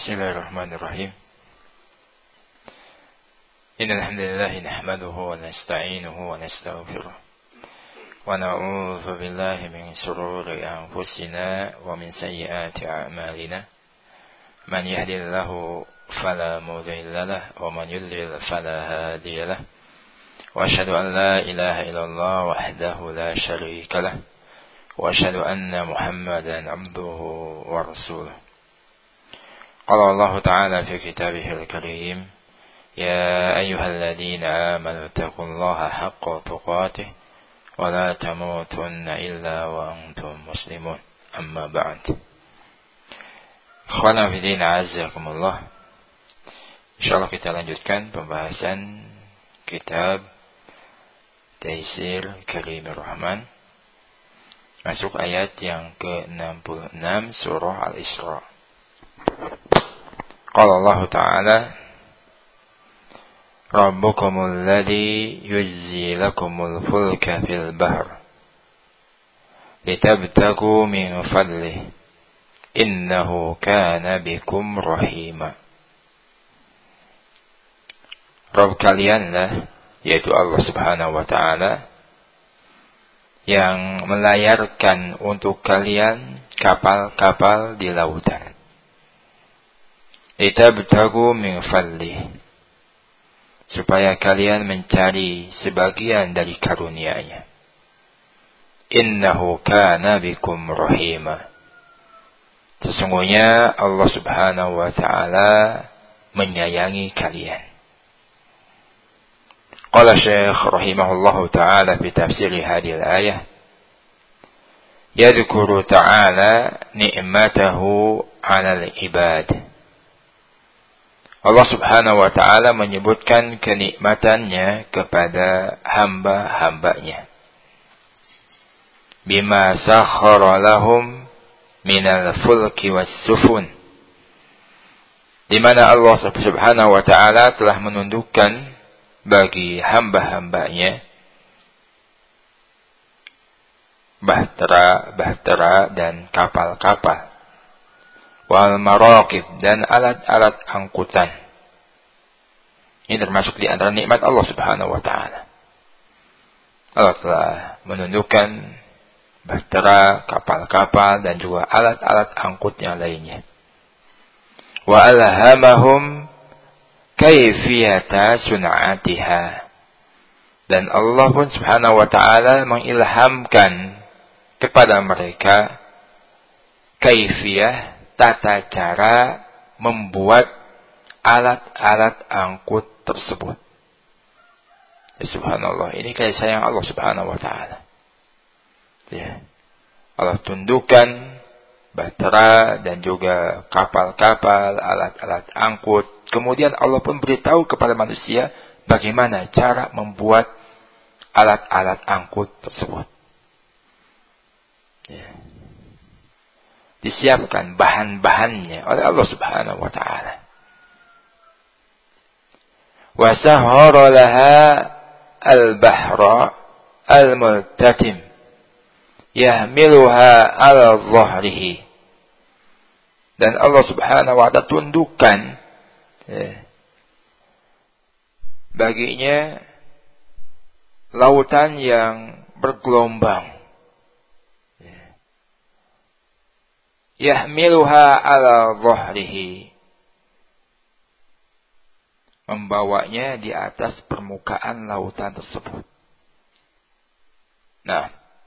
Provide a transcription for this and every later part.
Bismillahirrahmanirrahim. Innal hamdalillah nahmaduhu wa nasta'inuhu wa nastaghfiruh. Wa na'udzu billahi min shururi anfusina wa min sayyiati a'malina. Man yahdihillahu fala mudilla lahu wa man yudlil fala hadiya lahu. Wa asyhadu an la ilaha illallah wahdahu la syarika lahu. Wa asyhadu anna Muhammadan 'abduhu wa rasuluh. Qala Allah Ta'ala fi kitabihil karim, ya ayyuhalladzina amanu taqullaha haqqa tuqatih wa la tamutunna illa wa antum muslimun. Amma ba'd. Ikhwana fi din, a'azzakumullah. Insyaallah kita lanjutkan pembahasan kitab Taisir Karimir Rahman, masuk ayat yang ke-66 surah Al-Isra. Qala Allah Ta'ala, Rabbukumul ladzi yujzi lakumul fulka fil bahr litabtagu min fadlih innahu kana bikum rahima. Rabb kalianlah, yaitu Allah Subhanahu wa Ta'ala, yang melayarkan untuk kalian kapal-kapal di lautan. Litabtagu min fadlih, supaya kalian mencari sebagian dari karunia-Nya. Innahu kana bikum rahima. Sesungguhnya Allah Subhanahu wa Ta'ala menyayangi kalian. Qala Syekh rahimahullahu ta'ala fi tafsir hadhihi al-ayah, yadhkuru ta'ala ni'matahu 'ala al-ibad. Allah Subhanahu wa Ta'ala menyebutkan kenikmatannya kepada hamba-hambanya. Bima sakhara lahum minal fulki was sufun. Di mana Allah Subhanahu wa Ta'ala telah menundukkan bagi hamba-hambanya bahtera dan kapal-kapal, wal maraqib dan alat-alat angkutan. Ini termasuk di antara nikmat Allah Subhanahu wa Ta'ala. Allah telah menundukkan bahtera, kapal-kapal dan juga alat-alat angkut yang lainnya. Wa alhamahum kaifiyata sun'atiha. Dan Allah pun Subhanahu wa Ta'ala mengilhamkan kepada mereka kaifiyah, tata cara membuat alat-alat angkut tersebut. Ya, subhanallah, ini kasih sayang Allah Subhanahu wa Ta'ala. Ya. Allah tundukkan bahtera dan juga kapal-kapal, alat-alat angkut. Kemudian Allah pun beritahu kepada manusia bagaimana cara membuat alat-alat angkut tersebut. Ya. Disiapkan bahan-bahannya oleh Allah Subhanahu wa Ta'ala. Wa sahhara laha al-bahra al-multatim yahmiluha ala dhahrihi. Dan Allah Subhanahu wa Ta'ala tundukkan baginya lautan yang bergelombang. Yahmiluha ala dhahrihi, membawanya di atas permukaan lautan tersebut. Nah,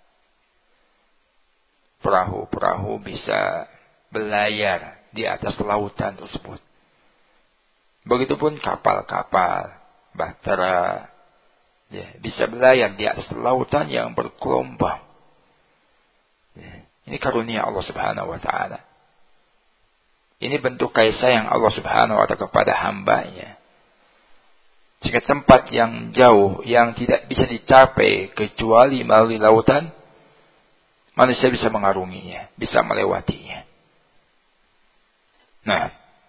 perahu-perahu bisa berlayar di atas lautan tersebut. Begitupun kapal-kapal, bahtera, bisa berlayar di atas lautan yang bergelombang. Ini karunia Allah Subhanahu wa Ta'ala. Ini bentuk kasih sayang Allah Subhanahu wa Ta'ala kepada hambanya. Jika tempat yang jauh, yang tidak bisa dicapai kecuali melalui lautan, manusia bisa mengarunginya, bisa melewatinya. Nah,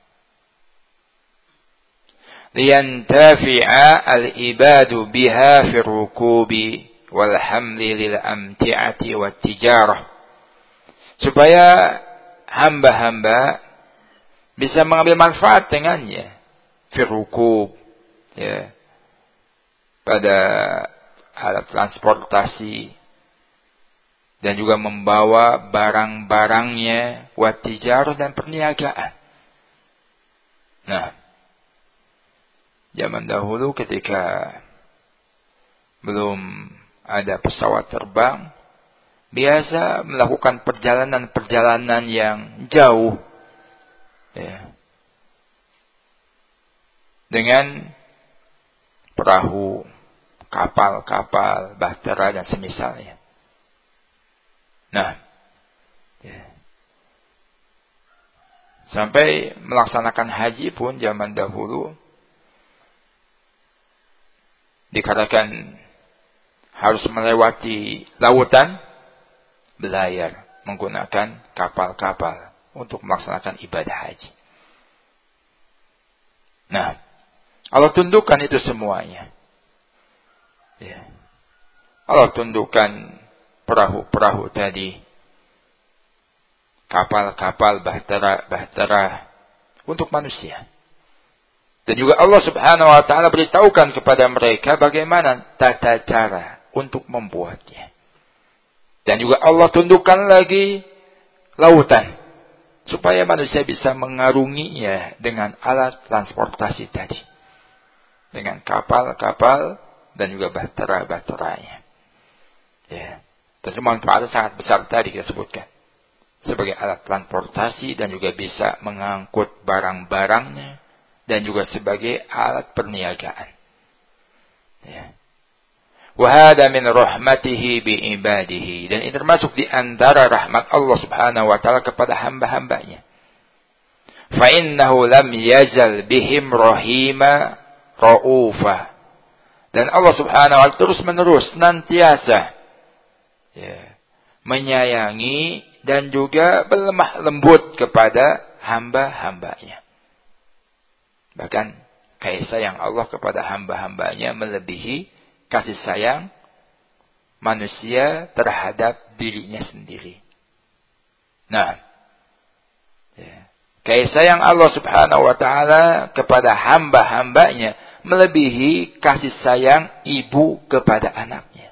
liyantafi'a al-ibadu biha fi rukubi wal hamli lil amti'ati wat tijarah. Supaya hamba-hamba bisa mengambil manfaat dengannya. Firukub, ya, pada alat transportasi, dan juga membawa barang-barangnya, watijarah dan perniagaan. Nah, zaman dahulu ketika belum ada pesawat terbang, biasa melakukan perjalanan-perjalanan yang jauh, ya, dengan perahu, kapal-kapal, bahtera dan semisalnya. Nah, ya, sampai melaksanakan haji pun zaman dahulu dikatakan harus melewati lautan, belayar menggunakan kapal-kapal untuk melaksanakan ibadah haji. Nah, Allah tundukkan itu semuanya. Ya. Allah tundukkan perahu-perahu tadi, kapal-kapal, bahtera untuk manusia. Dan juga Allah Subhanahu wa taala beritahukan kepada mereka bagaimana tata cara untuk membuatnya. Dan juga Allah tundukkan lagi lautan supaya manusia bisa mengarunginya dengan alat transportasi tadi, dengan kapal-kapal dan juga bahtera-bahteranya. Ya. Tentu manfaatnya sangat besar tadi kita sebutkan. Sebagai alat transportasi dan juga bisa mengangkut barang-barangnya dan juga sebagai alat perniagaan. Ya. Wa hada min rahmatihi bi ibadihi, dan ini termasuk di antara rahmat Allah Subhanahu wa taala kepada hamba-hambanya. Fa innahu lam yazal bihim rahima raufa. Dan Allah Subhanahu wa taala terus-menerus senantiasa, ya, menyayangi dan juga berlemah lembut kepada hamba-hambanya. Bahkan kasih sayang Allah kepada hamba-hambanya melebihi kasih sayang manusia terhadap dirinya sendiri. Nah, ya, kasih sayang Allah Subhanahu wa taala kepada hamba-hambanya melebihi kasih sayang ibu kepada anaknya.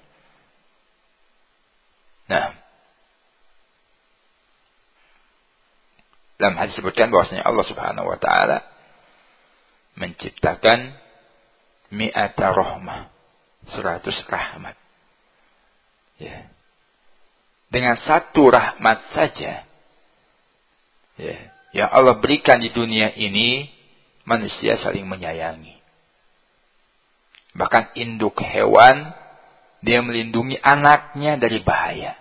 Nah, dalam hadis disebutkan bahwasanya Allah Subhanahu wa taala menciptakan mi'ata rahmah, 100 rahmat. Ya. Dengan satu rahmat saja, ya, yang Allah berikan di dunia ini, manusia saling menyayangi. Bahkan induk hewan, dia melindungi anaknya dari bahaya.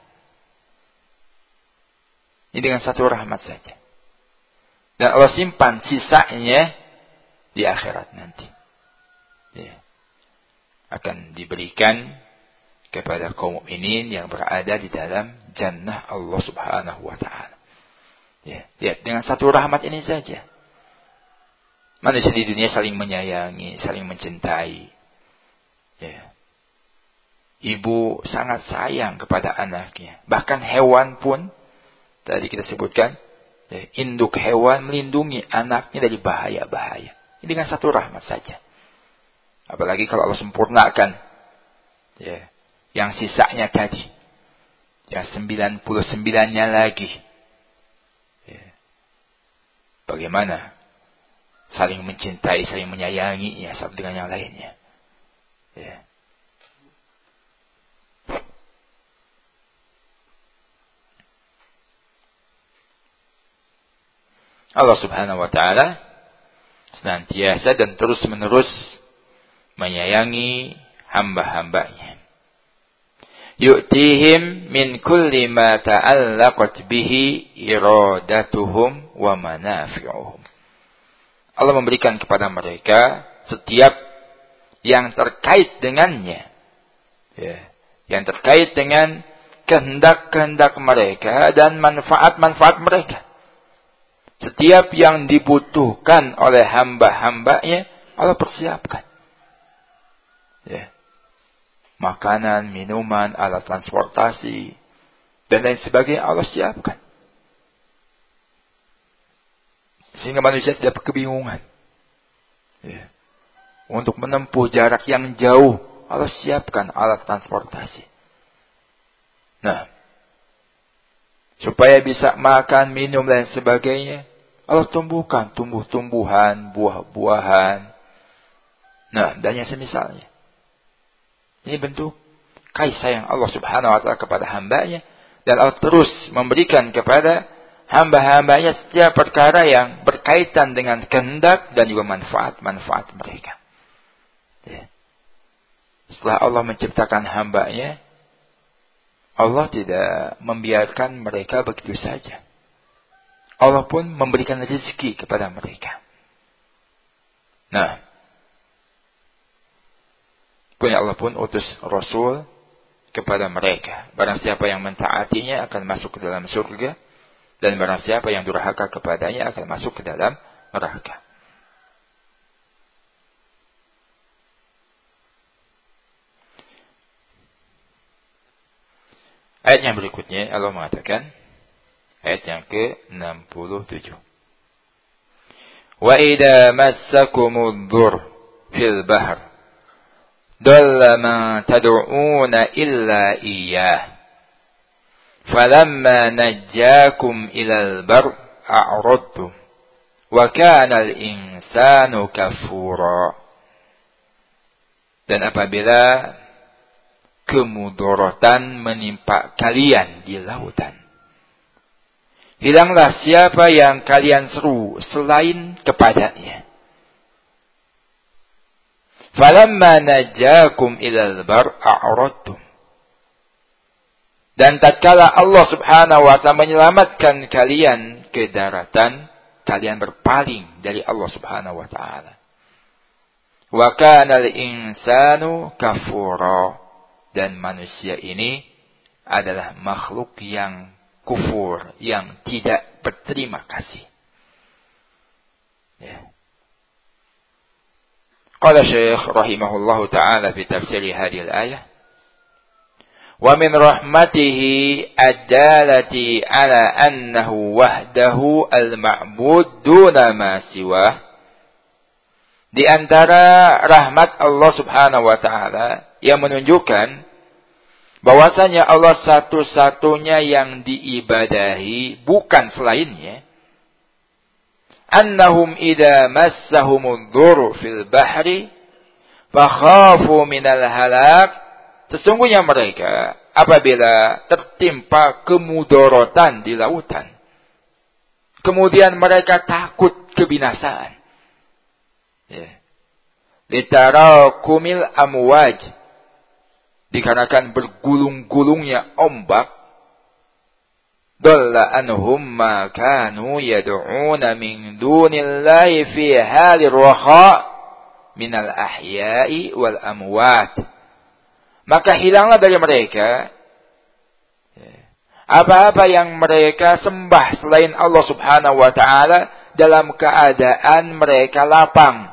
Ini dengan satu rahmat saja. Dan Allah simpan sisanya di akhirat nanti. Ya. Akan diberikan kepada kaum mukminin yang berada di dalam jannah Allah Subhanahu wa taala. Ya, dengan satu rahmat ini saja. Manusia di dunia saling menyayangi, saling mencintai. Ya. Ibu sangat sayang kepada anaknya. Bahkan hewan pun, tadi kita sebutkan, ya, induk hewan melindungi anaknya dari bahaya-bahaya. Ini dengan satu rahmat saja. Apalagi kalau Allah sempurnakan, ya, yang sisanya tadi, yang 99-nya lagi. Ya. Bagaimana saling mencintai, saling menyayangi, ya, satu dengan yang lainnya. Ya. Allah Subhanahu wa taala senantiasa dan terus-menerus menyayangi hamba-hambanya. Yu'tihim min kulli ma ta'allaqat bihi iradatuhum wa manafi'uhum. Allah memberikan kepada mereka setiap yang terkait dengannya, ya, yang terkait dengan kehendak-kehendak mereka dan manfaat-manfaat mereka. Setiap yang dibutuhkan oleh hamba-hambanya, Allah persiapkan. Ya. Makanan, minuman, alat transportasi, dan lain sebagainya Allah siapkan. Sehingga manusia tidak kebingungan. Ya. Untuk menempuh jarak yang jauh, Allah siapkan alat transportasi. Nah, supaya bisa makan, minum, dan sebagainya, Allah tumbuhkan tumbuh-tumbuhan, buah-buahan. Nah, dan yang semisalnya. Ini bentuk kasih sayang Allah Subhanahu wa ta'ala kepada hambanya. Dan Allah terus memberikan kepada hamba-hambanya setiap perkara yang berkaitan dengan kehendak dan juga manfaat-manfaat mereka. Ya. Setelah Allah menciptakan hambanya, Allah tidak membiarkan mereka begitu saja. Allah pun memberikan rezeki kepada mereka. Nah, punya Allah pun utus Rasul kepada mereka. Barang siapa yang mentaatinya akan masuk ke dalam surga. Dan barang siapa yang durhaka kepadanya akan masuk ke dalam neraka. Ayat yang berikutnya Allah mengatakan, ayat yang ke-67. Wa idza massakumud dhur fil bahr dalla ma tad'una illa iyyah falamma najjakum ilal bar a'radtum wa kana al-insanu kafura. Dan apabila kemudaratan menimpa kalian di lautan, hilanglah siapa yang kalian seru selain kepadanya. Falamma najjakum ilal bar a'radtum. Dan tatkala Allah Subhanahu wa ta'ala menyelamatkan kalian ke daratan, kalian berpaling dari Allah Subhanahu wa ta'ala. Wa kana al-insanu kafura. Dan manusia ini adalah makhluk yang kufur, yang tidak berterima kasih. Ya. Qala Syekh rahimahullahu ta'ala fi tafsir hadhihi al-ayah, wa min rahmatihi ad-dalati ala annahu wahdahu al-ma'bud duna ma siwah. Di antara rahmat Allah Subhanahu wa ta'ala yang menunjukkan bahwasanya Allah satu-satunya yang diibadahi, bukan selainnya. Annahum idza massahumudh dhurru fil bahri fakhafu minal halak. Sesungguhnya mereka apabila tertimpa kemudaratan di lautan, kemudian mereka takut kebinasaan. Ya. Litarakumil amwaj, dikarenakan bergulung-gulungnya ombak. Dalla anhum ma kanu yad'una min dunillahi fi halir raha minal ahya'i wal amwat. Maka hilanglah dari mereka apa-apa yang mereka sembah selain Allah Subhanahu wa ta'ala dalam keadaan mereka lapang.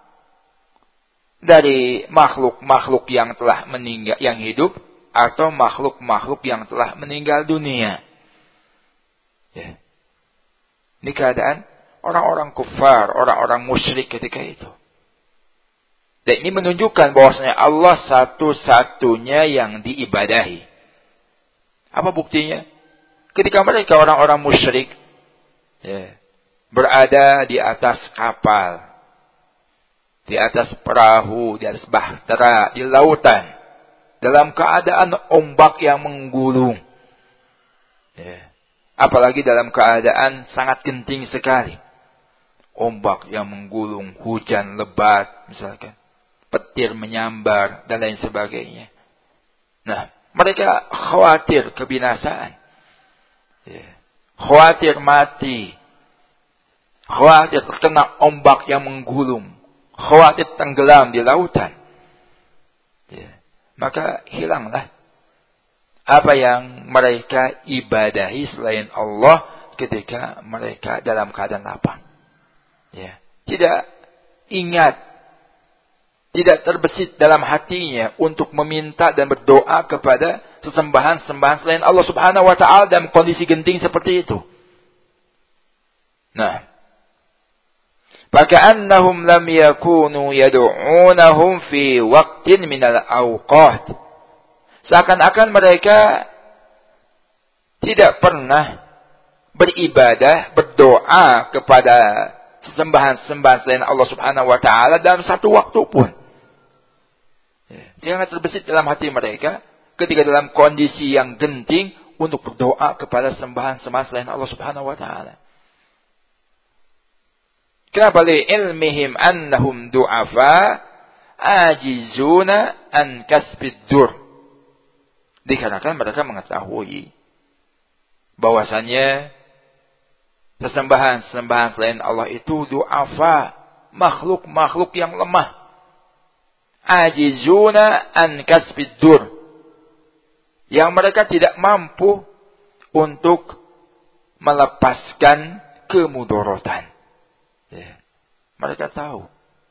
Dari makhluk-makhluk yang telah meninggal, yang hidup, atau makhluk-makhluk yang telah meninggal dunia. Ya. Ini keadaan orang-orang kufar, orang-orang musyrik ketika itu. Dan ini menunjukkan bahwasanya Allah satu-satunya yang diibadahi. Apa buktinya? Ketika mereka orang-orang musyrik, ya, berada di atas kapal, di atas perahu, di atas bahtera, di lautan, dalam keadaan ombak yang menggulung. Ya. Apalagi dalam keadaan sangat genting sekali. Ombak yang menggulung, hujan lebat misalkan, petir menyambar, dan lain sebagainya. Nah, mereka khawatir kebinasaan. Ya. Khawatir mati. Khawatir terkena ombak yang menggulung. Khawatir tenggelam di lautan. Ya. Maka hilanglah apa yang mereka ibadahi selain Allah ketika mereka dalam keadaan lapang. Ya. Tidak ingat, tidak terbesit dalam hatinya untuk meminta dan berdoa kepada sesembahan-sembahan selain Allah Subhanahu wa ta'ala dalam kondisi genting seperti itu. Nah, Faka'annahum lam yakunu yad'unahum fi waqtin minal awqat. Seakan-akan mereka tidak pernah beribadah, berdoa kepada sesembahan-sembahan selain Allah Subhanahu wa taala dalam satu waktu pun. Jangan terbesit dalam hati mereka ketika dalam kondisi yang genting untuk berdoa kepada sembahan-sembahan selain Allah Subhanahu wa taala. Kenapa? Li ilmihim annahum du'afa ajizuna an kasbid dur. Dikarenakan mereka mengetahui bahwasannya sesembahan-sembahan selain Allah itu du'afa, makhluk-makhluk yang lemah. Ajizuna an kasbid dur. Yang mereka tidak mampu untuk melepaskan kemudorotan. Ya. Mereka tahu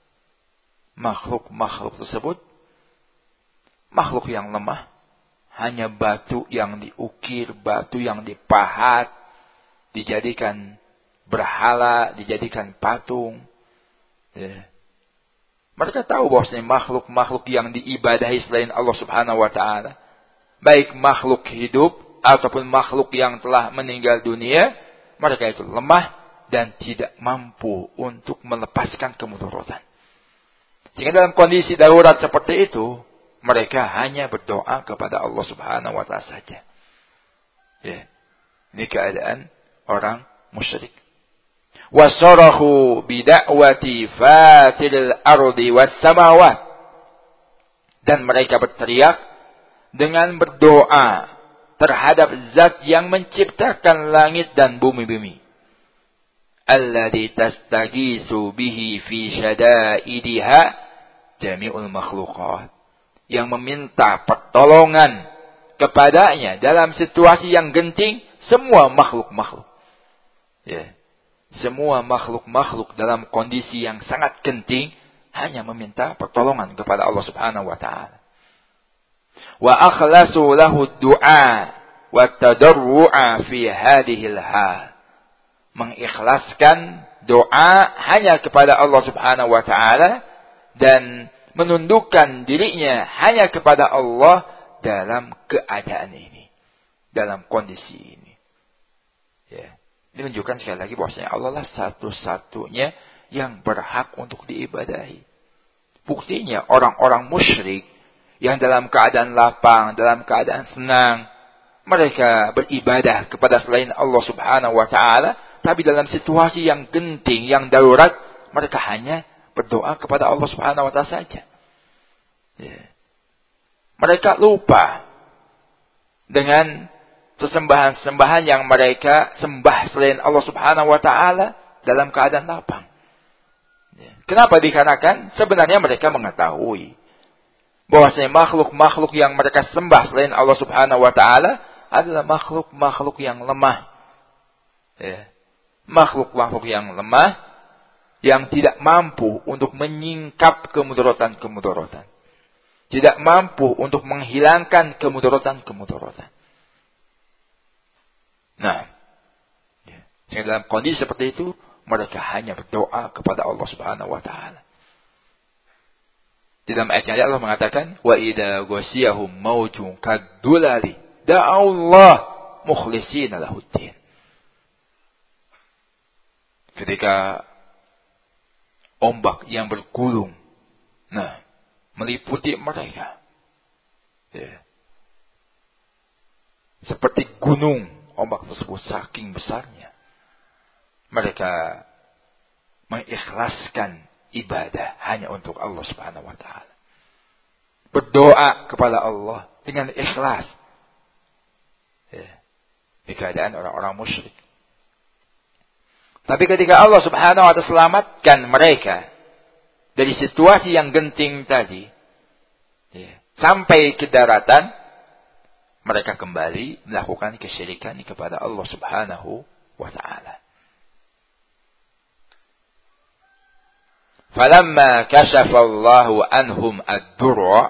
makhluk-makhluk tersebut makhluk yang lemah, hanya batu yang diukir, batu yang dipahat, dijadikan berhala, dijadikan patung. Ya. Mereka tahu bahwasanya makhluk-makhluk yang diibadahi selain Allah Subhanahu wa taala, baik makhluk hidup ataupun makhluk yang telah meninggal dunia, mereka itu lemah dan tidak mampu untuk melepaskan kemudaratan. Sehingga dalam kondisi darurat seperti itu, mereka hanya berdoa kepada Allah Subhanahu wa taala saja. Ya. Ini keadaan orang musyrik. Wasarahu bida'wati fatiril ardi was samawat. Dan mereka berteriak dengan berdoa terhadap zat yang menciptakan langit dan bumi-bumi. Alladzi tastagisu bihi fi syada'idiha jami'ul makhluqat. Yang meminta pertolongan kepadanya dalam situasi yang genting semua makhluk-makhluk. Ya. Semua makhluk-makhluk dalam kondisi yang sangat genting hanya meminta pertolongan kepada Allah Subhanahu wa taala. Wa akhlasu lahu du'a wa tadarru'a fi hadhil hal. Mengikhlaskan doa hanya kepada Allah Subhanahu wa taala dan menundukkan dirinya hanya kepada Allah dalam keadaan ini, dalam kondisi ini. Ya. Ini menunjukkan sekali lagi bahwasanya Allah lah satu-satunya yang berhak untuk diibadahi. Buktinya orang-orang musyrik yang dalam keadaan lapang, dalam keadaan senang, mereka beribadah kepada selain Allah Subhanahu wa taala, tapi dalam situasi yang genting, yang darurat, mereka hanya berdoa kepada Allah Subhanahu wa taala saja. Ya. Mereka lupa dengan sesembahan-sembahan yang mereka sembah selain Allah Subhanahu wa taala dalam keadaan lapang. Ya. Kenapa? Dikarenakan sebenarnya mereka mengetahui bahwasanya makhluk-makhluk yang mereka sembah selain Allah Subhanahu wa taala adalah makhluk-makhluk yang lemah. Ya. Makhluk-makhluk yang lemah yang tidak mampu untuk menyingkap kemudaratan-kemudaratan. Tidak mampu untuk menghilangkan kemudaratan-kemudaratan. Nah, dalam kondisi seperti itu, mereka hanya berdoa kepada Allah Subhanahu wa taala. Di dalam ayat yang Allah mengatakan, "Wa idza ghasiyahum maujun kadulali da'allah mukhlishina lahuddin." Ketika ombak yang bergulung, meliputi mereka, ya. Seperti gunung, ombak tersebut saking besarnya. Mereka mengikhlaskan ibadah hanya untuk Allah Subhanahu wa taala. Berdoa kepada Allah dengan ikhlas. Ya. Di keadaan orang-orang musyrik. Tapi ketika Allah Subhanahu wa taala selamatkan mereka dari situasi yang genting tadi, ya, sampai ke daratan, mereka kembali melakukan kesyirikan kepada Allah Subhanahu wa taala. Falamma kashafa Allahu anhum ad-durra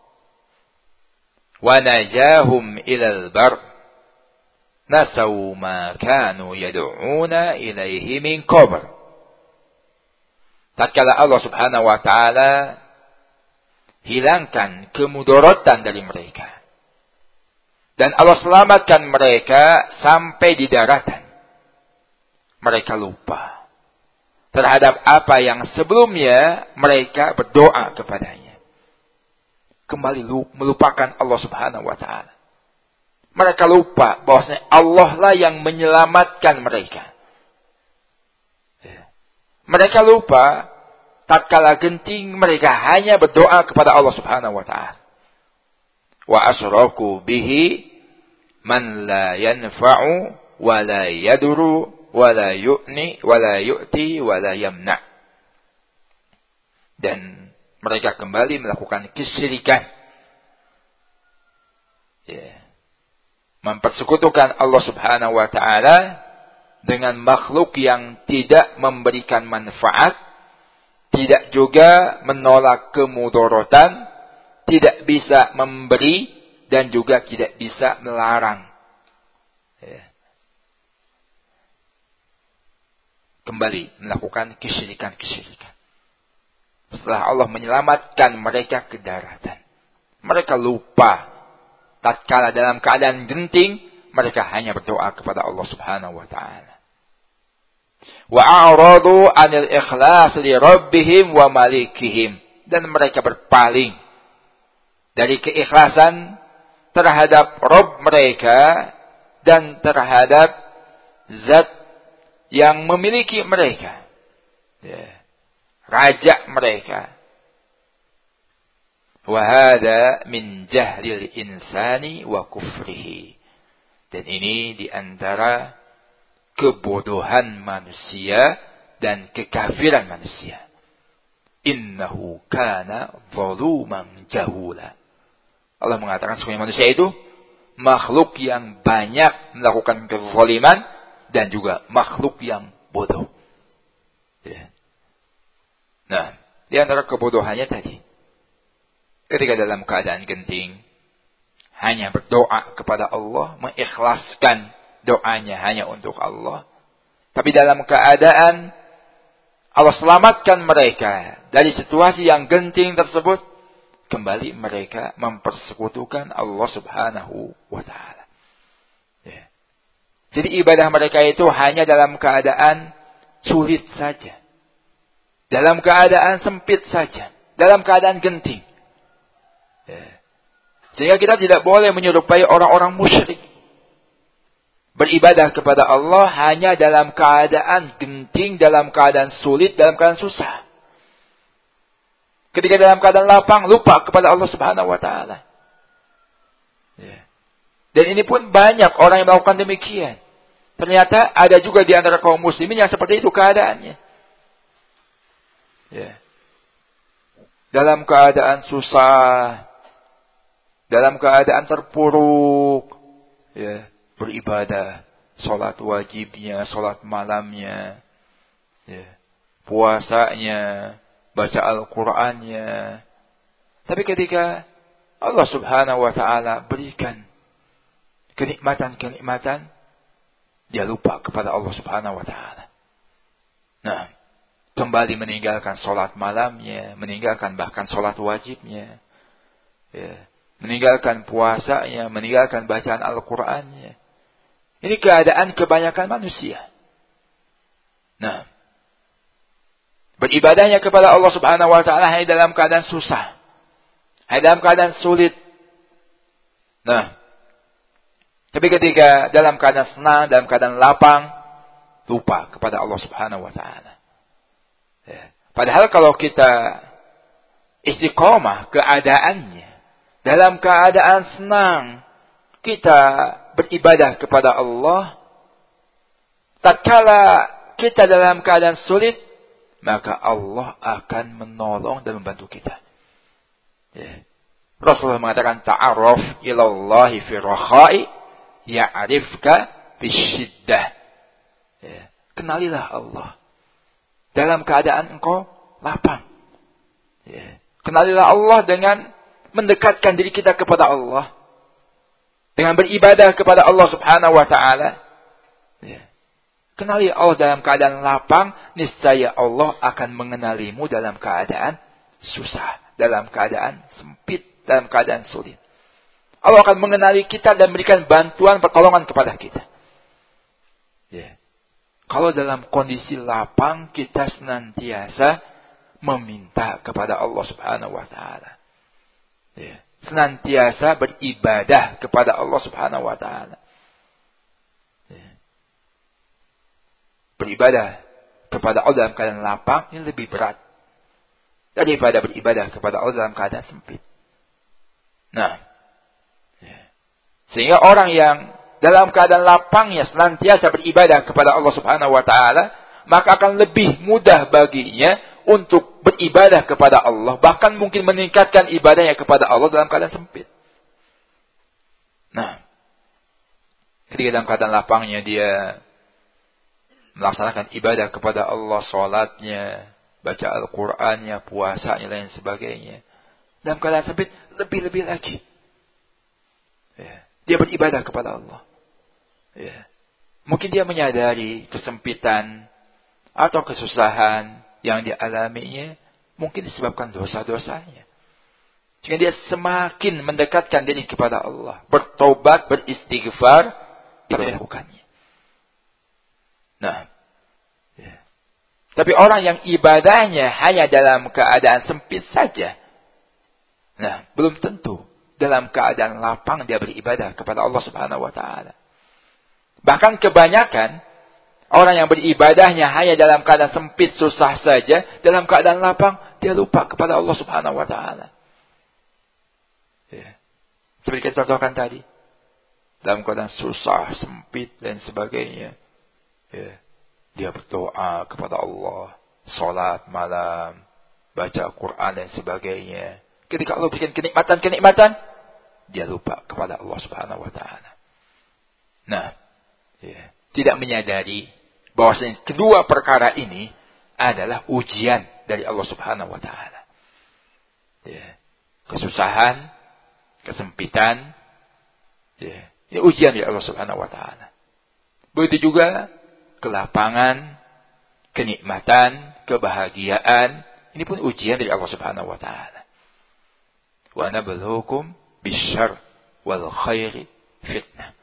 wa najahum ila al-bar nasaw ma kanu yad'una ilayhi min qabl tatkala Allah Subhanahu wa taala hilangkan kemudaratan dari mereka dan Allah selamatkan mereka sampai di daratan, mereka lupa terhadap apa yang sebelumnya mereka berdoa kepadanya. Kembali melupakan Allah Subhanahu wa taala. Mereka lupa bahwasanya Allah lah yang menyelamatkan mereka. Mereka lupa tatkala genting mereka hanya berdoa kepada Allah Subhanahu wa taala. Wa asyraku bihi man la yanfa'u wa la yaduru wa la yu'ni wa la yu'ti wa la yamna. Dan mereka kembali melakukan kesyirikan. Mempersekutukan Allah Subhanahu wa taala dengan makhluk yang tidak memberikan manfaat, tidak juga menolak kemudaratan, tidak bisa memberi dan juga tidak bisa melarang. Kembali melakukan kesyirikan-kesyirikan. Setelah Allah menyelamatkan mereka ke daratan, mereka lupa tatkala dalam keadaan genting mereka hanya berdoa kepada Allah Subhanahu wa taala. Wa a'radu 'anil ikhlas li rabbihim wa malikihim, dan mereka berpaling dari keikhlasan terhadap Rabb mereka dan terhadap zat yang memiliki mereka, raja mereka. Wa hadza min jahlil insani wa kufrihi. Dan ini di antara kebodohan manusia dan kekafiran manusia. Innahu kana zaluman jahula. Allah mengatakan sesungguhnya manusia itu makhluk yang banyak melakukan kezaliman dan juga makhluk yang bodoh. Nah, di antara kebodohannya tadi, ketika dalam keadaan genting hanya berdoa kepada Allah, mengikhlaskan doanya hanya untuk Allah. Tapi dalam keadaan Allah selamatkan mereka dari situasi yang genting tersebut, kembali mereka mempersekutukan Allah Subhanahu wa taala. Jadi ibadah mereka itu hanya dalam keadaan sulit saja. Dalam keadaan sempit saja. Dalam keadaan genting. Sehingga kita tidak boleh menyerupai orang-orang musyrik. Beribadah kepada Allah hanya dalam keadaan genting, dalam keadaan sulit, dalam keadaan susah. Ketika dalam keadaan lapang, lupa kepada Allah Subhanahu wa taala. Dan ini pun banyak orang yang melakukan demikian. Ternyata ada juga di antara kaum muslimin yang seperti itu keadaannya. Dalam keadaan susah, dalam keadaan terpuruk, beribadah, sholat wajibnya, sholat malamnya, puasanya, baca Al-Qur'annya. Tapi ketika Allah Subhanahu wa taala berikan kenikmatan-kenikmatan, dia lupa kepada Allah Subhanahu wa taala. Nah, kembali meninggalkan sholat malamnya, meninggalkan bahkan sholat wajibnya, meninggalkan puasanya, meninggalkan bacaan Al-Qur'annya. Ini keadaan kebanyakan manusia. Nah, beribadahnya kepada Allah Subhanahu wa taala hanya dalam keadaan susah, hanya dalam keadaan sulit. Nah, tapi ketika dalam keadaan senang, dalam keadaan lapang, lupa kepada Allah Subhanahu wa taala. Padahal kalau kita istiqomah keadaannya, dalam keadaan senang kita beribadah kepada Allah, tatkala kita dalam keadaan sulit, maka Allah akan menolong dan membantu kita. Rasulullah mengatakan, ta'arraf ilallahi fi rakhai ya'rifka fi syiddah. Kenalilah Allah dalam keadaan engkau lapang. Kenalilah Allah dengan mendekatkan diri kita kepada Allah, dengan beribadah kepada Allah Subhanahu wa taala. Kenali Allah dalam keadaan lapang, niscaya Allah akan mengenalimu dalam keadaan susah, dalam keadaan sempit, dalam keadaan sulit. Allah akan mengenali kita dan memberikan bantuan pertolongan kepada kita. Ya. Kalau dalam kondisi lapang, kita senantiasa meminta kepada Allah Subhanahu wa taala. Ya. Senantiasa beribadah kepada Allah Subhanahu wa taala. Ya. Beribadah kepada Allah dalam keadaan lapang ini lebih berat daripada beribadah kepada Allah dalam keadaan sempit. Nah, sehingga orang yang dalam keadaan lapangnya senantiasa beribadah kepada Allah Subhanahu wa taala, maka akan lebih mudah baginya untuk beribadah kepada Allah, bahkan mungkin meningkatkan ibadahnya kepada Allah dalam keadaan sempit. Nah, ketika dalam keadaan lapangnya dia melaksanakan ibadah kepada Allah, salatnya, baca Al-Qur'annya, puasanya dan sebagainya. Dalam keadaan sempit lebih-lebih lagi. Ya. Dia beribadah kepada Allah. Ya. Mungkin dia menyadari kesempitan atau kesusahan yang dialaminya mungkin disebabkan dosa-dosanya. Sehingga dia semakin mendekatkan diri kepada Allah. Bertobat, beristighfar, dia melakukannya. Nah. Ya. Tapi orang yang ibadahnya hanya dalam keadaan sempit saja. Nah, belum tentu dalam keadaan lapang dia beribadah kepada Allah Subhanahu wa taala. Bahkan kebanyakan orang yang beribadahnya hanya dalam keadaan sempit, susah saja, dalam keadaan lapang dia lupa kepada Allah Subhanahu wa taala. Ya. Seperti kita contohkan tadi. Dalam keadaan susah, sempit dan sebagainya. Ya. Dia berdoa kepada Allah, salat malam, baca Quran dan sebagainya. Ketika Allah berikan kenikmatan, dia lupa kepada Allah Subhanahu wa taala. Nah, ya, tidak menyadari bahwasanya kedua perkara ini adalah ujian dari Allah Subhanahu wa taala. Ya, kesusahan, kesempitan, ya, ini ujian dari Allah Subhanahu wa taala. Begitu juga kelapangan, kenikmatan, kebahagiaan, ini pun ujian dari Allah Subhanahu wa taala. Wa nabluukum bisyarr wal khairi fitnah.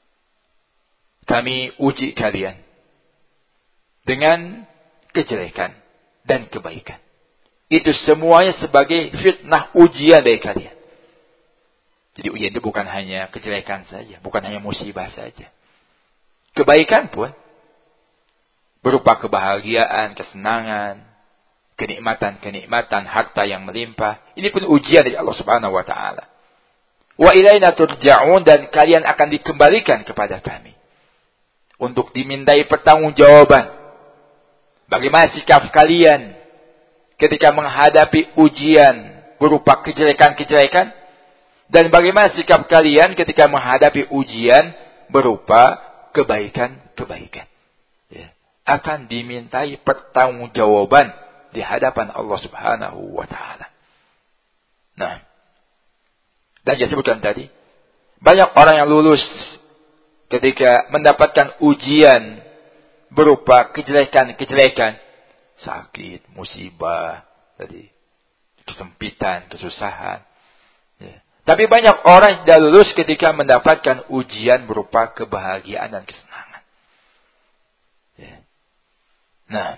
Kami uji kalian dengan kejelekan dan kebaikan. Itu semuanya sebagai fitnah, ujian dari kalian. Jadi ujian itu bukan hanya kejelekan saja, bukan hanya musibah saja. Kebaikan pun berupa kebahagiaan, kesenangan, kenikmatan, harta yang melimpah. Ini pun ujian dari Allah Subhanahu wa taala. Wa ilaina turja'un, dan kalian akan dikembalikan kepada kami untuk dimintai pertanggungjawaban. Bagaimana sikap kalian ketika menghadapi ujian berupa kejelekan-kejelekan, dan bagaimana sikap kalian ketika menghadapi ujian berupa kebaikan-kebaikan. Ya. Akan dimintai pertanggungjawaban di hadapan Allah Subhanahu wa taala. Nah, dan saya sebutkan tadi, banyak orang yang lulus ketika mendapatkan ujian berupa kejelekan-kejelekan, sakit, musibah, tadi kesempitan, kesusahan. Ya. Tapi banyak orang yang tidak lulus ketika mendapatkan ujian berupa kebahagiaan dan kesenangan. Ya. Nah,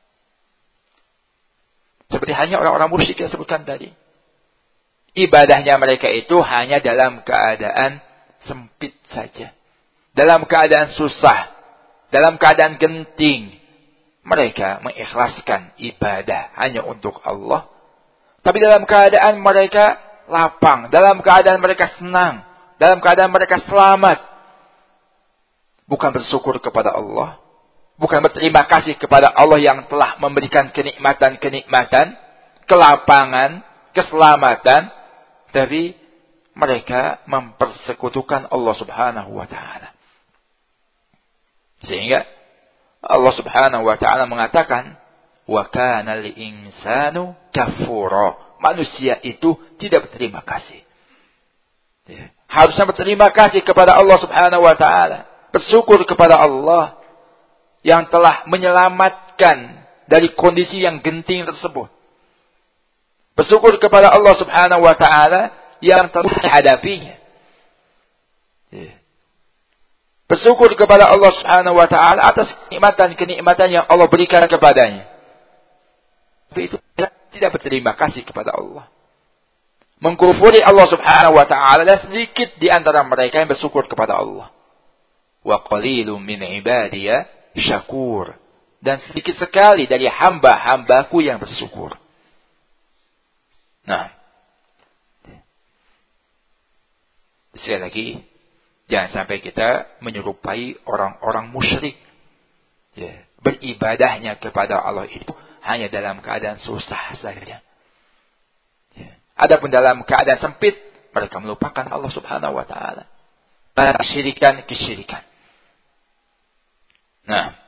seperti hanya orang-orang musyrik yang sebutkan tadi. Ibadahnya mereka itu hanya dalam keadaan sempit saja. Dalam keadaan susah. Dalam keadaan genting. Mereka mengikhlaskan ibadah hanya untuk Allah. Tapi dalam keadaan mereka lapang. Dalam keadaan mereka senang. Dalam keadaan mereka selamat. Bukan bersyukur kepada Allah. Bukan berterima kasih kepada Allah yang telah memberikan kenikmatan-kenikmatan, kelapangan, keselamatan. Tapi mereka mempersekutukan Allah Subhanahu wa ta'ala. Sehingga Allah Subhanahu wa ta'ala mengatakan, wa kana al-insanu kafura. Manusia itu tidak berterima kasih. Ya. Harusnya berterima kasih kepada Allah Subhanahu wa ta'ala. Bersyukur kepada Allah yang telah menyelamatkan dari kondisi yang genting tersebut. Bersyukur kepada Allah Subhanahu wa taala yang telah menghadapinya. Bersyukur kepada Allah Subhanahu wa taala atas kenikmatan-kenikmatan yang Allah berikan kepadanya. Tapi itu tidak berterima kasih kepada Allah. Mengkufuri Allah Subhanahu wa taala dan sedikit di antara mereka yang bersyukur kepada Allah. Wa qalilum min ibadiya syakur. Dan sedikit sekali dari hamba-hambaku yang bersyukur. Nah, sekali lagi, jangan sampai kita menyerupai orang-orang musyrik. Ya, beribadahnya kepada Allah itu hanya dalam keadaan susah saja. Ya. Adapun dalam keadaan sempit, mereka melupakan Allah Subhanahu wa taala. Pada kesyirikan. Nah,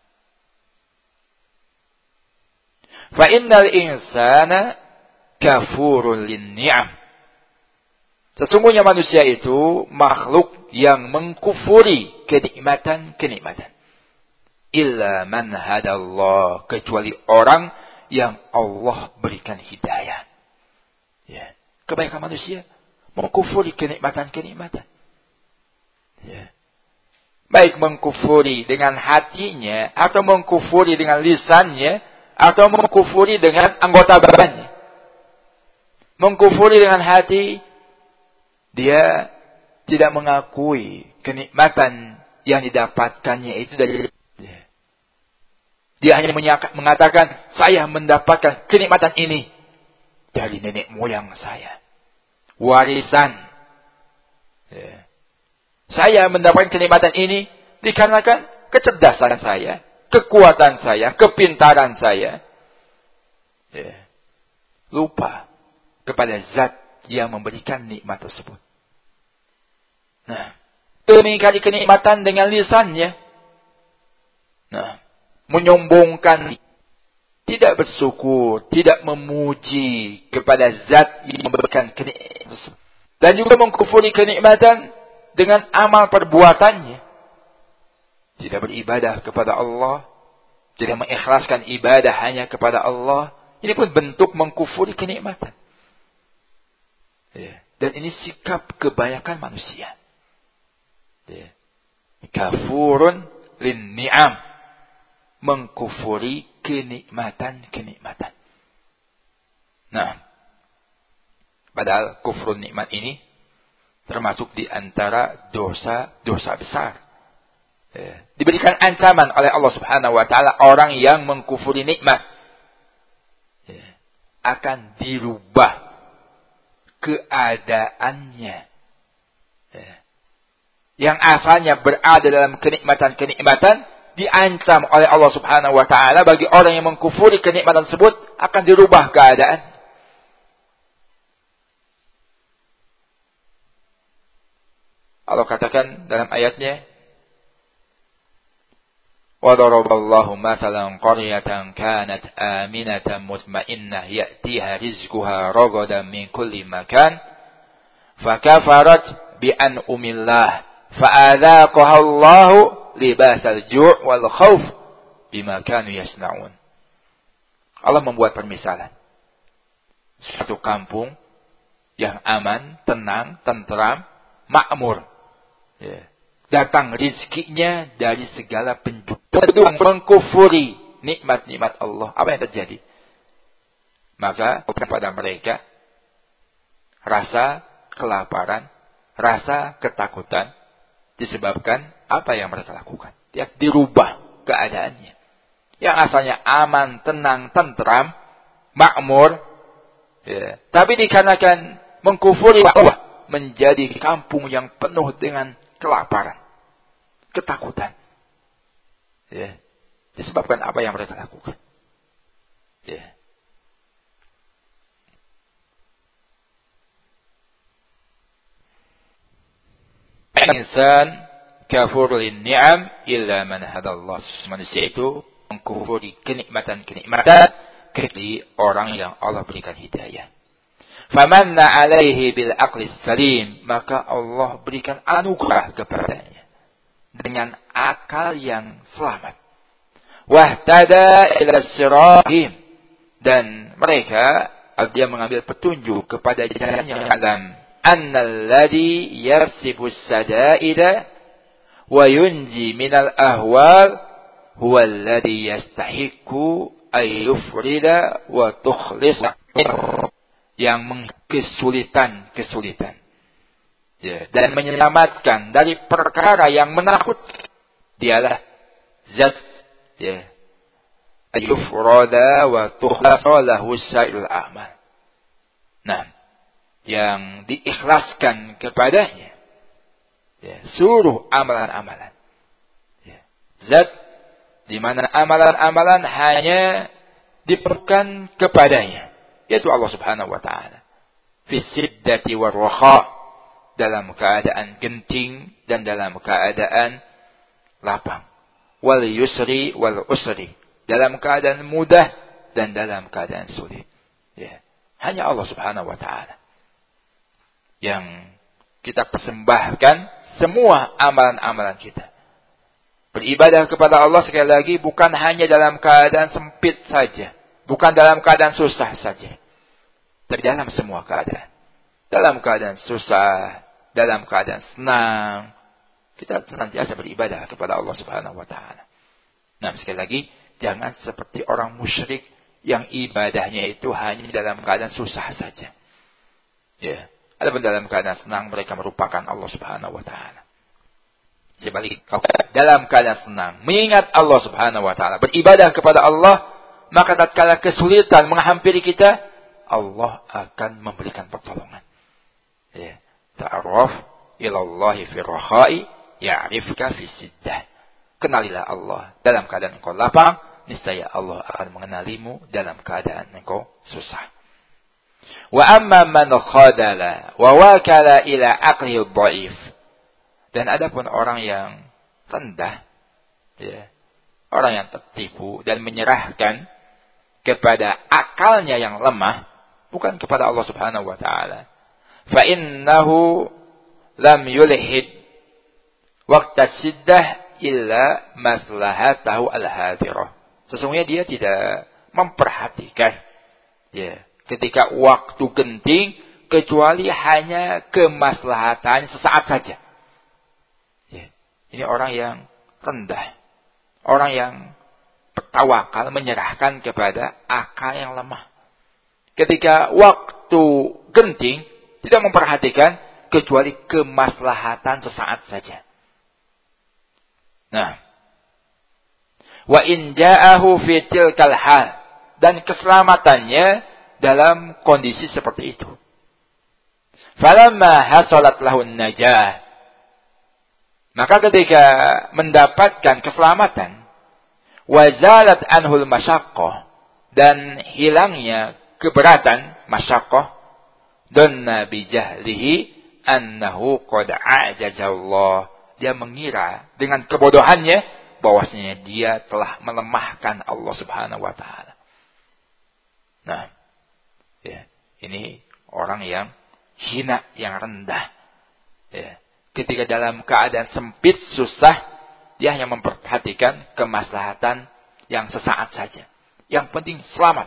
fa innal insana kafurun lin-ni'am. Sesungguhnya manusia itu makhluk yang mengkufuri kenikmatan-kenikmatan. Illa man hadallah, kecuali orang yang Allah berikan hidayah. Ya. Kebaikan manusia mengkufuri kenikmatan-kenikmatan. Ya. Baik mengkufuri dengan hatinya, atau mengkufuri dengan lisannya, atau mengkufuri dengan anggota badannya. Mengkufuri dengan hati, dia tidak mengakui kenikmatan yang didapatkannya itu dari dia. Dia hanya mengatakan, saya mendapatkan kenikmatan ini dari nenek moyang saya. Warisan. Ya. Saya mendapatkan kenikmatan ini dikarenakan kecerdasan saya, kekuatan saya, kepintaran saya. Ya. Lupa kepada zat yang memberikan nikmat tersebut. Nah, mengingkari kenikmatan dengan lisannya. Nah, menyombongkan, tidak bersyukur, tidak memuji kepada zat yang memberikan kenikmatan tersebut. Dan juga mengkufuri kenikmatan dengan amal perbuatannya. Tidak beribadah kepada Allah, tidak mengikhlaskan ibadah hanya kepada Allah. Ini pun bentuk mengkufuri kenikmatan. Ya. Dan ini sikap kebanyakan manusia. Ya. Kafurun lin ni'am, mengkufuri kenikmatan-kenikmatan. Nah, padahal kufrun nikmat ini termasuk di antara dosa-dosa besar. Ya. Diberikan ancaman oleh Allah Subhanahu wa taala orang yang mengkufuri nikmat. Ya. Akan dirubah keadaannya. Ya. Yang asalnya berada dalam kenikmatan-kenikmatan, diancam oleh Allah Subhanahu wa taala bagi orang yang mengkufuri kenikmatan tersebut akan dirubah keadaan. Allah katakan dalam ayatnya, wa daraballahu mathalan qaryatan kanat aminatan mutmainnah ya'tiha rizquha ragadan min kulli makan fakafarat bi an'umillah fa'adhaqaha Allahu libasal ju' wal khauf bima kanu yasna'un. Allah membuat permisalan suatu kampung yang aman, tenang, tentram, makmur. Ya. Datang rizkinya dari segala penjuru. Mengkufuri nikmat-nikmat Allah. Apa yang terjadi? Maka kepada mereka rasa kelaparan, rasa ketakutan disebabkan apa yang mereka lakukan. Dia dirubah keadaannya. Yang asalnya aman, tenang, tentram, makmur. Ya. Tapi dikarenakan mengkufuri Allah, menjadi kampung yang penuh dengan kelaparan, ketakutan. Ya. Disebabkan apa yang mereka lakukan. Ya. Insan kafur lin ni'am illa man hadallah. Manusia itu mengkufuri kenikmatan-kenikmatan kecuali orang yang Allah berikan hidayah. Famanna alaihi bil aqlis salim, maka Allah berikan anugerah kepadanya dengan akal yang selamat. wahtada ila sirahim, dan mereka dia mengambil petunjuk kepada jalan yang alam. Annalladhi yarsibu sadaida wa yunji minal ahwal huwa alladhi yastahiqu ay yufrida wa tukhlisa, yang kesulitan ya, dan menyelamatkan dari perkara yang menakutkan. Dialah zat ya ayufrada wa tukhlasa lahu sa'il a'mal. Nah, yang diikhlaskan kepadanya ya, seluruh amalan-amalan. Ya. Zat di mana amalan-amalan hanya diperlukan kepadanya, yaitu Allah Subhanahu wa taala. Fi siddati war raha, dalam keadaan genting dan dalam keadaan lapang. Wal yusri wal usri, dalam keadaan mudah dan dalam keadaan sulit. Ya. Hanya Allah Subhanahu wa taala yang kita persembahkan semua amalan-amalan kita. Beribadah kepada Allah sekali lagi bukan hanya dalam keadaan sempit saja, bukan dalam keadaan susah saja, tapi dalam semua keadaan. Dalam keadaan susah, dalam keadaan senang, kita senantiasa beribadah kepada Allah Subhanahu wa taala. Nah, sekali lagi, jangan seperti orang musyrik yang ibadahnya itu hanya dalam keadaan susah saja. Ya, adapun dalam keadaan senang mereka merupakan Allah Subhanahu wa taala. Sebaliknya, kalau dalam keadaan senang mengingat Allah Subhanahu wa taala, beribadah kepada Allah, maka tatkala kesulitan menghampiri kita, Allah akan memberikan pertolongan. Ya, ta'arraf ila Allah fi rakhai ya'rifka fi siddah. Kenalilah Allah dalam keadaan engkau lapang, niscaya Allah akan mengenalimu dalam keadaan engkau susah. Wa amma man khadala wa wakala ila aqlihi dhaif. Dan adapun orang yang rendah, ya, orang yang tertipu dan menyerahkan kepada akalnya yang lemah, bukan kepada Allah Subhanahu wa taala. Fa innahu lam yulhid waqta siddah illa maslahatahu al-hadirah. Sesungguhnya dia tidak memperhatikan ya ketika waktu genting kecuali hanya kemaslahatan sesaat saja. Ya. Ini orang yang rendah, orang yang bertawakal, menyerahkan kepada akal yang lemah. Ketika waktu genting tidak memperhatikan kecuali kemaslahatan sesaat saja. Nah, wa in ja'ahu fi tilkal hal, dan keselamatannya dalam kondisi seperti itu. Falamma hasalat lahun najah, maka ketika mendapatkan keselamatan, wazalat anhul masyaqqah, dan hilangnya keberatan masyaqqah, dhanna bijahlihi annahu qad a'jazallah, dia mengira dengan kebodohannya bahwasanya dia telah melemahkan Allah Subhanahu wa taala. Nah, ya, ini orang yang hina, yang rendah. Ya. Ketika dalam keadaan sempit, susah, dia hanya memperhatikan kemaslahatan yang sesaat saja. Yang penting selamat.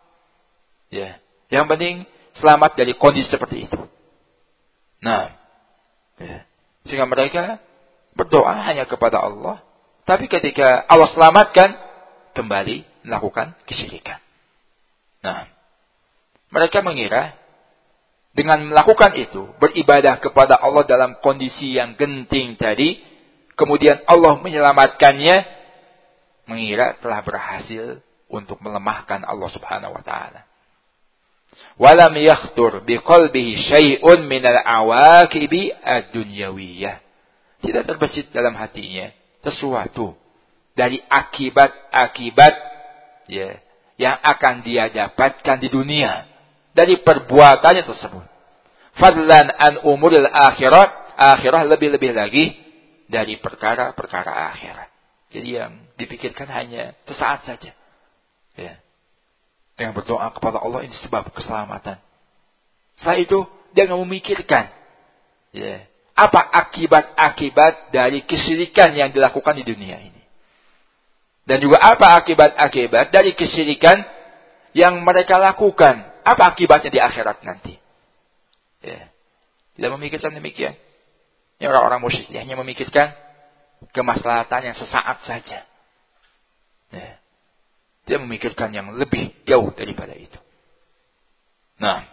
Ya, yang penting selamat dari kondisi seperti itu. Nah, ya, sehingga mereka berdoa hanya kepada Allah, tapi ketika Allah selamatkan, kembali melakukan kesyirikan. Nah, mereka mengira dengan melakukan itu, beribadah kepada Allah dalam kondisi yang genting tadi, kemudian Allah menyelamatkannya, mengira telah berhasil untuk melemahkan Allah Subhanahu wa taala. Walam yakhtur biqalbihi syai'un minal awaqibi ad-dunyawiyah. Tidak terbesit dalam hatinya sesuatu dari akibat-akibat ya yang akan dia dapatkan di dunia dari perbuatannya tersebut. Fadlan an umuril akhirah lebih-lebih lagi dari perkara-perkara akhirat. Jadi yang dipikirkan hanya sesaat saja. Ya. Yang berdoa kepada Allah ini sebab keselamatan. Setelah itu dia nggak memikirkan ya, apa akibat-akibat dari kesyirikan yang dilakukan di dunia ini. Dan juga apa akibat-akibat dari kesyirikan yang mereka lakukan. Apa akibatnya di akhirat nanti. Ya. Tidak memikirkan demikian. Ya, orang-orang musyrik hanya memikirkan kemaslahatan yang sesaat saja. Ya. Tidak memikirkan yang lebih jauh daripada itu. Nah.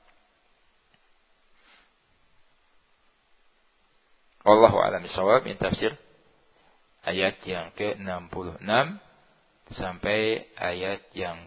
Wallahu a'lam bishawab. Min tafsir ayat yang ke-66 sampai ayat yang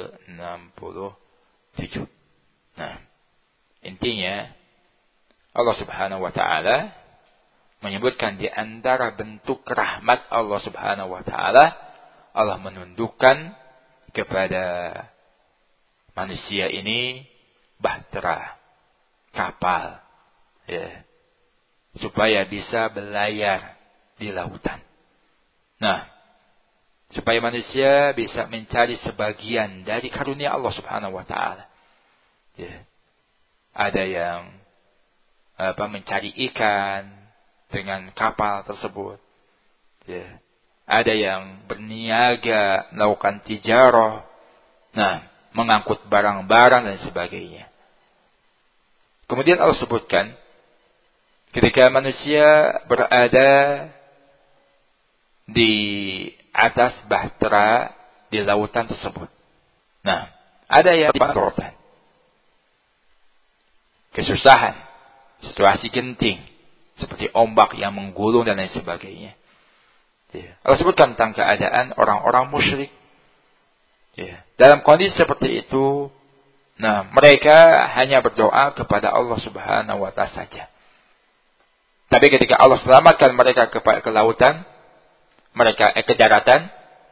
ke-67. Nah, intinya Allah Subhanahu wa taala menyebutkan di antara bentuk rahmat Allah Subhanahu wa taala, Allah menundukkan kepada manusia ini bahtera, kapal, ya, supaya bisa berlayar di lautan. Nah, supaya manusia bisa mencari sebagian dari karunia Allah Subhanahu wa taala. Ya. Ada yang mencari ikan dengan kapal tersebut. Ya. Ada yang berniaga melakukan tijarah. Nah, mengangkut barang-barang dan sebagainya. Kemudian Allah sebutkan ketika manusia berada di atas bahtera di lautan tersebut. Nah, ada yang dipantorkan. Kesusahan, situasi genting, seperti ombak yang menggulung dan lain sebagainya. Ya. Allah sebutkan tentang keadaan orang-orang musyrik. Ya. Dalam kondisi seperti itu, nah, mereka hanya berdoa kepada Allah Subhanahu wa taala saja. Tapi ketika Allah selamatkan mereka ke lautan, ke daratan,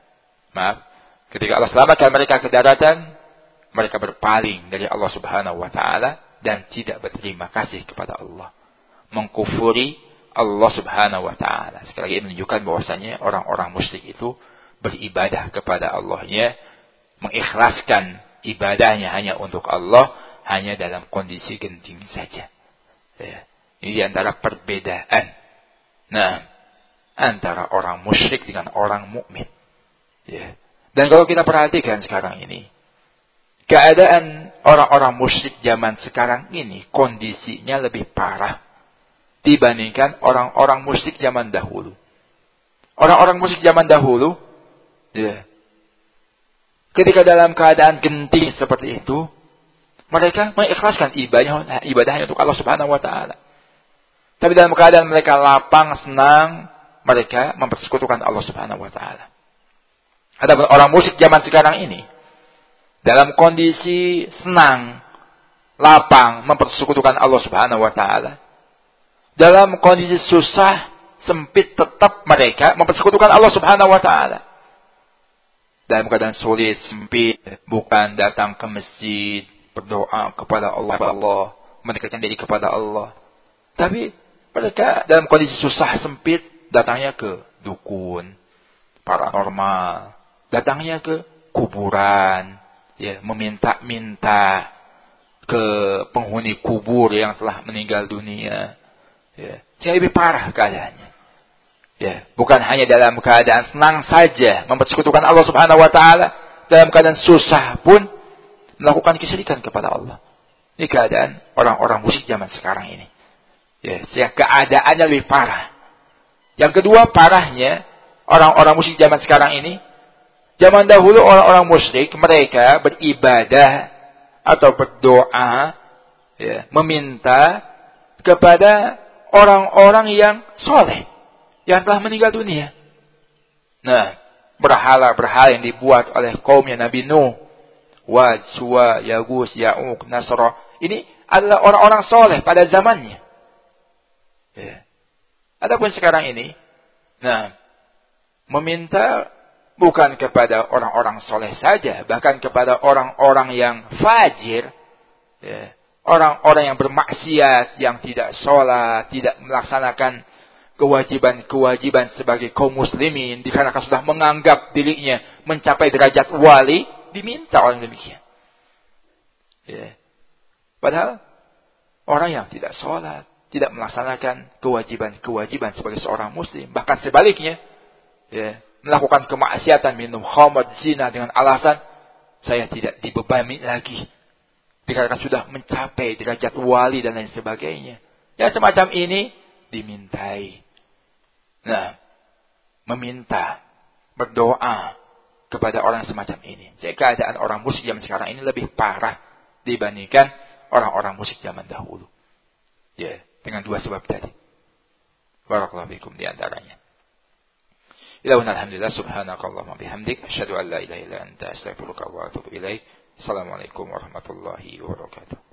ketika Allah selamatkan mereka ke daratan, mereka berpaling dari Allah Subhanahu wa taala dan tidak berterima kasih kepada Allah, mengkufuri Allah Subhanahu wa taala. Sekali lagi menunjukkan bahwasanya orang-orang musyrik itu beribadah kepada Allahnya, mengikhlaskan ibadahnya hanya untuk Allah, hanya dalam kondisi genting saja. Ya. Ini di antara perbedaan. Nah, antara orang musyrik dengan orang mukmin. Ya. Dan kalau kita perhatikan sekarang ini, keadaan orang-orang musyrik zaman sekarang ini kondisinya lebih parah dibandingkan orang-orang musyrik zaman dahulu. Orang-orang musyrik zaman dahulu, ya, ketika dalam keadaan genting seperti itu, mereka mengikhlaskan ibadahnya untuk Allah Subhanahu wa taala. Tapi dalam keadaan mereka lapang, senang, mereka mempersekutukan Allah Subhanahu wa taala. Adapun orang musyrik zaman sekarang ini dalam kondisi senang, lapang, mempersekutukan Allah Subhanahu wa taala. Dalam kondisi susah, sempit, tetap mereka mempersekutukan Allah Subhanahu wa taala. Dalam keadaan sulit, sempit, bukan datang ke masjid, berdoa kepada Allah, mendekatkan diri kepada Allah. Tapi mereka dalam kondisi susah, sempit, datangnya ke dukun, paranormal, datangnya ke kuburan, ya, meminta-minta ke penghuni kubur yang telah meninggal dunia. Ya, sehingga lebih parah keadaannya. Ya, bukan hanya dalam keadaan senang saja mempersekutukan Allah Subhanahu wa taala, dalam keadaan susah pun melakukan kesyirikan kepada Allah. Ini keadaan orang-orang musyrik zaman sekarang ini. Ya, sehingga keadaannya lebih parah. Yang kedua parahnya orang-orang musyrik zaman sekarang ini, zaman dahulu orang-orang musyrik mereka beribadah atau berdoa, ya, meminta kepada orang-orang yang soleh, yang telah meninggal dunia. Nah, berhala-berhala yang dibuat oleh kaumnya Nabi Nuh, Wad, Suwa, Yagus, Ya'uq, Nasra, ini adalah orang-orang soleh pada zamannya. Ya. Adapun sekarang ini, nah, meminta bukan kepada orang-orang soleh saja, bahkan kepada orang-orang yang fajir, ya, orang-orang yang bermaksiat, yang tidak sholat, tidak melaksanakan kewajiban-kewajiban sebagai kaum muslimin, dikarenakan sudah menganggap dirinya mencapai derajat wali, diminta orang demikian. Ya. Padahal orang yang tidak sholat, tidak melaksanakan kewajiban-kewajiban sebagai seorang muslim, bahkan sebaliknya, ya, melakukan kemaksiatan, minum khamr, zina dengan alasan saya tidak dibebani lagi. Dikarenakan sudah mencapai derajat wali dan lain sebagainya. Yang semacam ini dimintai. Nah, meminta, berdoa kepada orang semacam ini. Jadi keadaan orang musyrik zaman sekarang ini lebih parah dibandingkan orang-orang musyrik zaman dahulu. Ya, dengan dua sebab tadi. Barakallahu fikum di antaranya. Ilahuna alhamdulillah subhanakallahumma bihamdik asyhadu an la ilaha illa anta astaghfiruka wa atubu ilaik. Assalamualaikum warahmatullahi wabarakatuh.